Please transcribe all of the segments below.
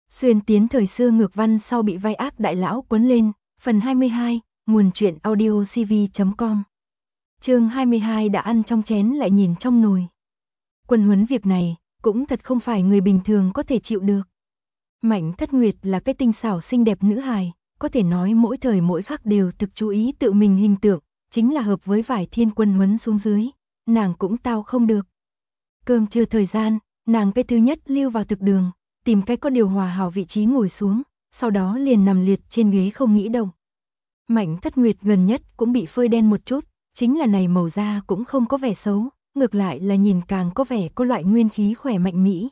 Xuyên tiến thời xưa ngược văn sau bị vai ác đại lão quấn lên, phần 22, nguồn truyện audiocv.com. Chương 22 đã ăn trong chén lại nhìn trong nồi. Quân huấn việc này, cũng thật không phải người bình thường có thể chịu được. Mạnh Thất Nguyệt là cái tinh xảo xinh đẹp nữ hài, có thể nói mỗi thời mỗi khắc đều thực chú ý tự mình hình tượng, chính là hợp với vài thiên quân huấn xuống dưới, nàng cũng tao không được. Cơm trưa thời gian, nàng cái thứ nhất lưu vào thực đường, tìm cái có điều hòa hảo vị trí ngồi xuống, sau đó liền nằm liệt trên ghế không nghĩ động. Mạnh Thất Nguyệt gần nhất cũng bị phơi đen một chút, chính là này màu da cũng không có vẻ xấu, ngược lại là nhìn càng có vẻ có loại nguyên khí khỏe mạnh mỹ.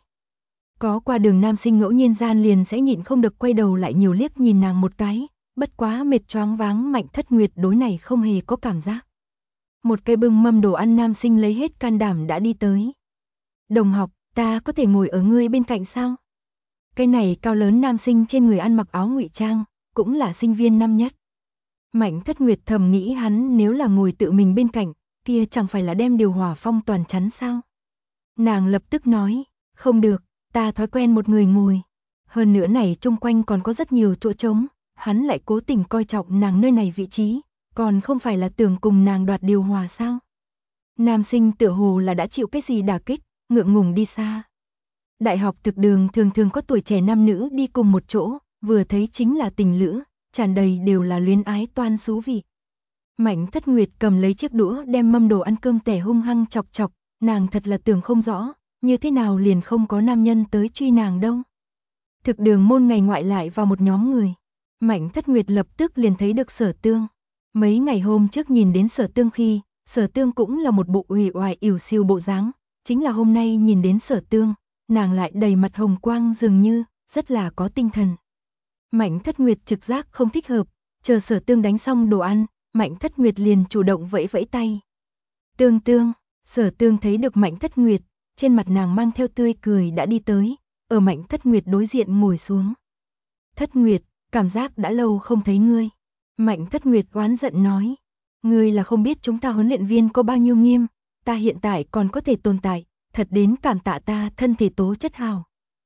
Có qua đường nam sinh ngẫu nhiên gian liền sẽ nhịn không được quay đầu lại nhiều liếc nhìn nàng một cái, bất quá mệt choáng váng Mạnh Thất Nguyệt đối này không hề có cảm giác. Một cái bưng mâm đồ ăn nam sinh lấy hết can đảm đã đi tới. Đồng học, ta có thể ngồi ở ngươi bên cạnh sao? Cái này cao lớn nam sinh trên người ăn mặc áo ngụy trang, cũng là sinh viên năm nhất. Mạnh Thất Nguyệt thầm nghĩ hắn nếu là ngồi tự mình bên cạnh, kia chẳng phải là đem điều hòa phong toàn chắn sao? Nàng lập tức nói, không được, ta thói quen một người ngồi. Hơn nữa này chung quanh còn có rất nhiều chỗ trống, hắn lại cố tình coi trọng nàng nơi này vị trí, còn không phải là tưởng cùng nàng đoạt điều hòa sao? Nam sinh tựa hồ là đã chịu cái gì đả kích, ngượng ngùng đi xa. Đại học thực đường thường thường có tuổi trẻ nam nữ đi cùng một chỗ, vừa thấy chính là tình lữ, tràn đầy đều là luyến ái toan xú vị. Mạnh Thất Nguyệt cầm lấy chiếc đũa đem mâm đồ ăn cơm tẻ hung hăng chọc chọc, nàng thật là tưởng không rõ, như thế nào liền không có nam nhân tới truy nàng đâu. Thực đường môn ngày ngoại lại vào một nhóm người. Mạnh Thất Nguyệt lập tức liền thấy được Sở Tương. Mấy ngày hôm trước nhìn đến Sở Tương khi, Sở Tương cũng là một bộ uể oải ỉu xìu bộ dáng, chính là hôm nay nhìn đến Sở Tương, nàng lại đầy mặt hồng quang dường như, rất là có tinh thần. Mạnh Thất Nguyệt trực giác không thích hợp, chờ Sở Tương đánh xong đồ ăn, Mạnh Thất Nguyệt liền chủ động vẫy vẫy tay. Tương Tương, Sở Tương thấy được Mạnh Thất Nguyệt, trên mặt nàng mang theo tươi cười đã đi tới, ở Mạnh Thất Nguyệt đối diện ngồi xuống. Thất Nguyệt, cảm giác đã lâu không thấy ngươi. Mạnh Thất Nguyệt oán giận nói, ngươi là không biết chúng ta huấn luyện viên có bao nhiêu nghiêm, ta hiện tại còn có thể tồn tại, thật đến cảm tạ ta thân thể tố chất hào.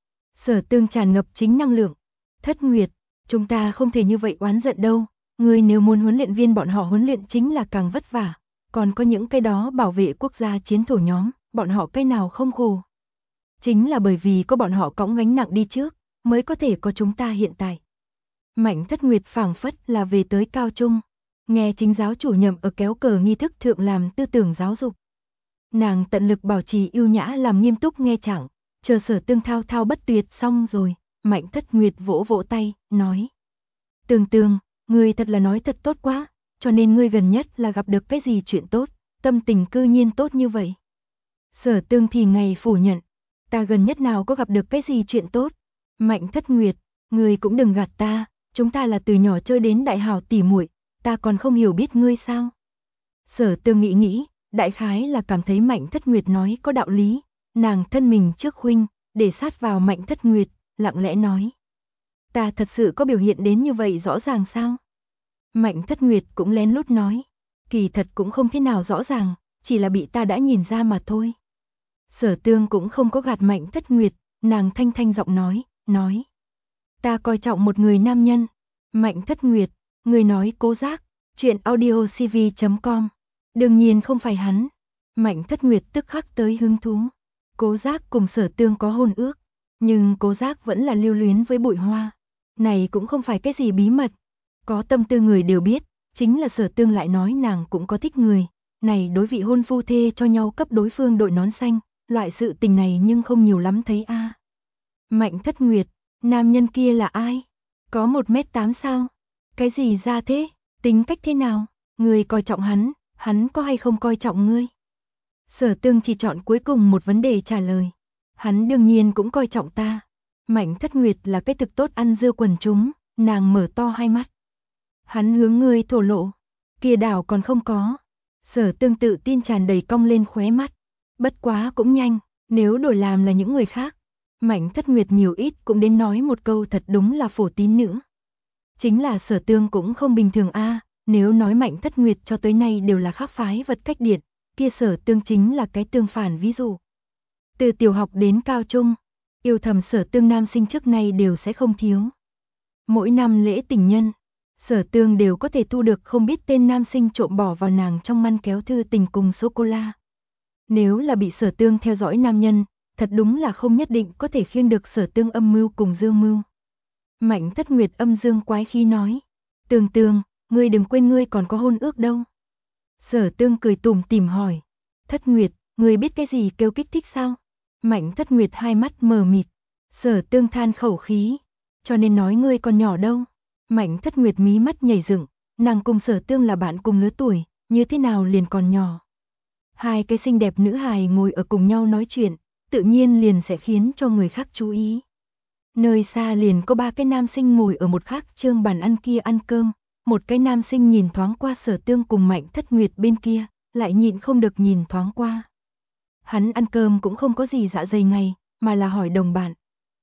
Sở Tương tràn ngập chính năng lượng. Thất Nguyệt, chúng ta không thể như vậy oán giận đâu, ngươi nếu muốn huấn luyện viên bọn họ huấn luyện chính là càng vất vả, còn có những cái đó bảo vệ quốc gia chiến thổ nhóm, bọn họ cái nào không khổ. Chính là bởi vì có bọn họ cõng gánh nặng đi trước, mới có thể có chúng ta hiện tại. Mạnh Thất Nguyệt phảng phất là về tới cao trung, nghe chính giáo chủ nhậm ở kéo cờ nghi thức thượng làm tư tưởng giáo dục. Nàng tận lực bảo trì ưu nhã làm nghiêm túc nghe chẳng, chờ Sở Tương thao thao bất tuyệt xong rồi, Mạnh Thất Nguyệt vỗ vỗ tay, nói. Tương Tương, ngươi thật là nói thật tốt quá, cho nên ngươi gần nhất là gặp được cái gì chuyện tốt, tâm tình cư nhiên tốt như vậy. Sở Tương thì ngày phủ nhận, ta gần nhất nào có gặp được cái gì chuyện tốt. Mạnh Thất Nguyệt, ngươi cũng đừng gạt ta, chúng ta là từ nhỏ chơi đến đại hảo tỉ muội, ta còn không hiểu biết ngươi sao. Sở Tương nghĩ, đại khái là cảm thấy Mạnh Thất Nguyệt nói có đạo lý, nàng thân mình trước khuynh, để sát vào Mạnh Thất Nguyệt, lặng lẽ nói. Ta thật sự có biểu hiện đến như vậy rõ ràng sao? Mạnh Thất Nguyệt cũng lén lút nói, kỳ thật cũng không thế nào rõ ràng, chỉ là bị ta đã nhìn ra mà thôi. Sở Tương cũng không có gạt Mạnh Thất Nguyệt, nàng thanh thanh giọng nói. Ta coi trọng một người nam nhân. Mạnh Thất Nguyệt, người nói Cố Giác, chuyện audiocv.com. Đương nhiên không phải hắn. Mạnh Thất Nguyệt tức khắc tới hứng thú. Cố Giác cùng Sở Tương có hôn ước, nhưng Cố Giác vẫn là lưu luyến với Bụi Hoa. Này cũng không phải cái gì bí mật. Có tâm tư người đều biết, chính là Sở Tương lại nói nàng cũng có thích người. Này đối vị hôn phu thê cho nhau cấp đối phương đội nón xanh, loại sự tình này nhưng không nhiều lắm thấy a. Mạnh Thất Nguyệt, nam nhân kia là ai? Có 1m8 sao? Cái gì ra thế? Tính cách thế nào? Người coi trọng hắn có hay không coi trọng ngươi? Sở Tương chỉ chọn cuối cùng một vấn đề trả lời. Hắn đương nhiên cũng coi trọng ta. Mạnh Thất Nguyệt là cái thực tốt ăn dưa quần chúng, nàng mở to hai mắt. Hắn hướng ngươi thổ lộ, kia đảo còn không có. Sở Tương tự tin tràn đầy cong lên khóe mắt. Bất quá cũng nhanh, nếu đổi làm là những người khác, Mạnh Thất Nguyệt nhiều ít cũng đến nói một câu thật đúng là phổ tín nữ. Chính là Sở Tương cũng không bình thường a, nếu nói Mạnh Thất Nguyệt cho tới nay đều là khác phái vật cách điện, kia Sở Tương chính là cái tương phản ví dụ. Từ tiểu học đến cao trung, Yêu thầm Sở Tương nam sinh trước nay đều sẽ không thiếu. Mỗi năm lễ tình nhân, Sở Tương đều có thể thu được không biết tên nam sinh trộm bỏ vào nàng trong ngăn kéo thư tình cùng sô-cô-la. Nếu là bị Sở Tương theo dõi nam nhân, thật đúng là không nhất định có thể khiêng được Sở Tương âm mưu cùng dương mưu. Mạnh Thất Nguyệt âm dương quái khí nói, Tương Tương, ngươi đừng quên ngươi còn có hôn ước đâu. Sở Tương cười tủm tỉm hỏi, Thất Nguyệt, ngươi biết cái gì kêu kích thích sao? Mạnh Thất Nguyệt hai mắt mờ mịt. Sở Tương than khẩu khí, cho nên nói ngươi còn nhỏ đâu. Mạnh Thất Nguyệt mí mắt nhảy dựng, nàng cùng Sở Tương là bạn cùng lứa tuổi, như thế nào liền còn nhỏ. Hai cái xinh đẹp nữ hài ngồi ở cùng nhau nói chuyện, tự nhiên liền sẽ khiến cho người khác chú ý. Nơi xa liền có ba cái nam sinh ngồi ở một khác trương bàn ăn kia ăn cơm, một cái nam sinh nhìn thoáng qua Sở Tương cùng Mạnh Thất Nguyệt bên kia, lại nhịn không được nhìn thoáng qua. Hắn ăn cơm cũng không có gì dạ dày ngày, mà là hỏi đồng bạn.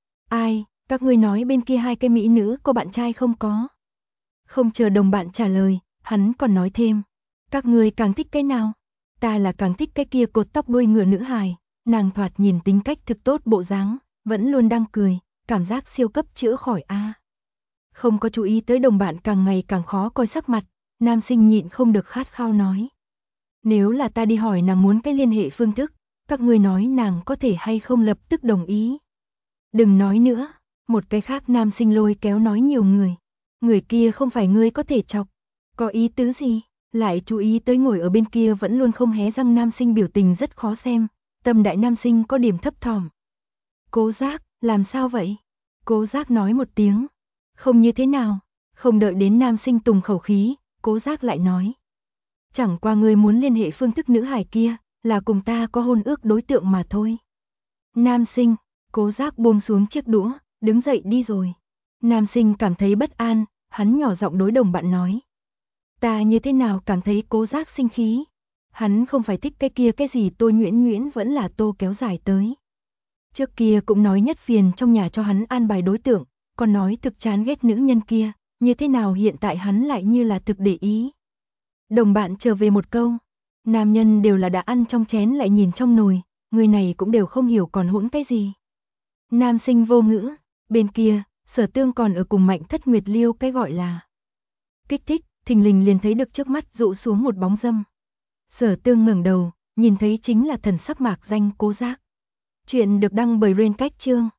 Ai, các ngươi nói bên kia hai cái mỹ nữ có bạn trai không có? Không chờ đồng bạn trả lời, hắn còn nói thêm. Các ngươi càng thích cái nào? Ta là càng thích cái kia cột tóc đuôi ngựa nữ hài, nàng thoạt nhìn tính cách thực tốt bộ dáng, vẫn luôn đang cười, cảm giác siêu cấp chữa khỏi a. Không có chú ý tới đồng bạn càng ngày càng khó coi sắc mặt, nam sinh nhịn không được khát khao nói. Nếu là ta đi hỏi nàng muốn cái liên hệ phương thức, các ngươi nói nàng có thể hay không lập tức đồng ý. Đừng nói nữa, một cái khác nam sinh lôi kéo nói nhiều người. Người kia không phải ngươi có thể chọc, có ý tứ gì, lại chú ý tới ngồi ở bên kia vẫn luôn không hé răng nam sinh biểu tình rất khó xem, tâm đại nam sinh có điểm thấp thỏm. Cố Giác, làm sao vậy? Cố Giác nói một tiếng, không như thế nào, không đợi đến nam sinh tùng khẩu khí, Cố Giác lại nói. Chẳng qua ngươi muốn liên hệ phương thức nữ hài kia, là cùng ta có hôn ước đối tượng mà thôi. Nam sinh, Cố Giác buông xuống chiếc đũa, đứng dậy đi rồi. Nam sinh cảm thấy bất an, hắn nhỏ giọng đối đồng bạn nói. Ta như thế nào cảm thấy Cố Giác sinh khí? Hắn không phải thích cái kia cái gì Tô Nhuyễn Nhuyễn vẫn là Tô kéo dài tới. Trước kia cũng nói nhất phiền trong nhà cho hắn an bài đối tượng, còn nói thực chán ghét nữ nhân kia, như thế nào hiện tại hắn lại như là thực để ý. Đồng bạn trở về một câu, nam nhân đều là đã ăn trong chén lại nhìn trong nồi, người này cũng đều không hiểu còn hỗn cái gì. Nam sinh vô ngữ, bên kia, Sở Tương còn ở cùng Mạnh Thất Nguyệt liêu cái gọi là kích thích, thình lình liền thấy được trước mắt dụ xuống một bóng dâm. Sở Tương ngẩng đầu, nhìn thấy chính là thần sắc mạc danh Cố Giác. Chuyện được đăng bởi Rain Cách Chương.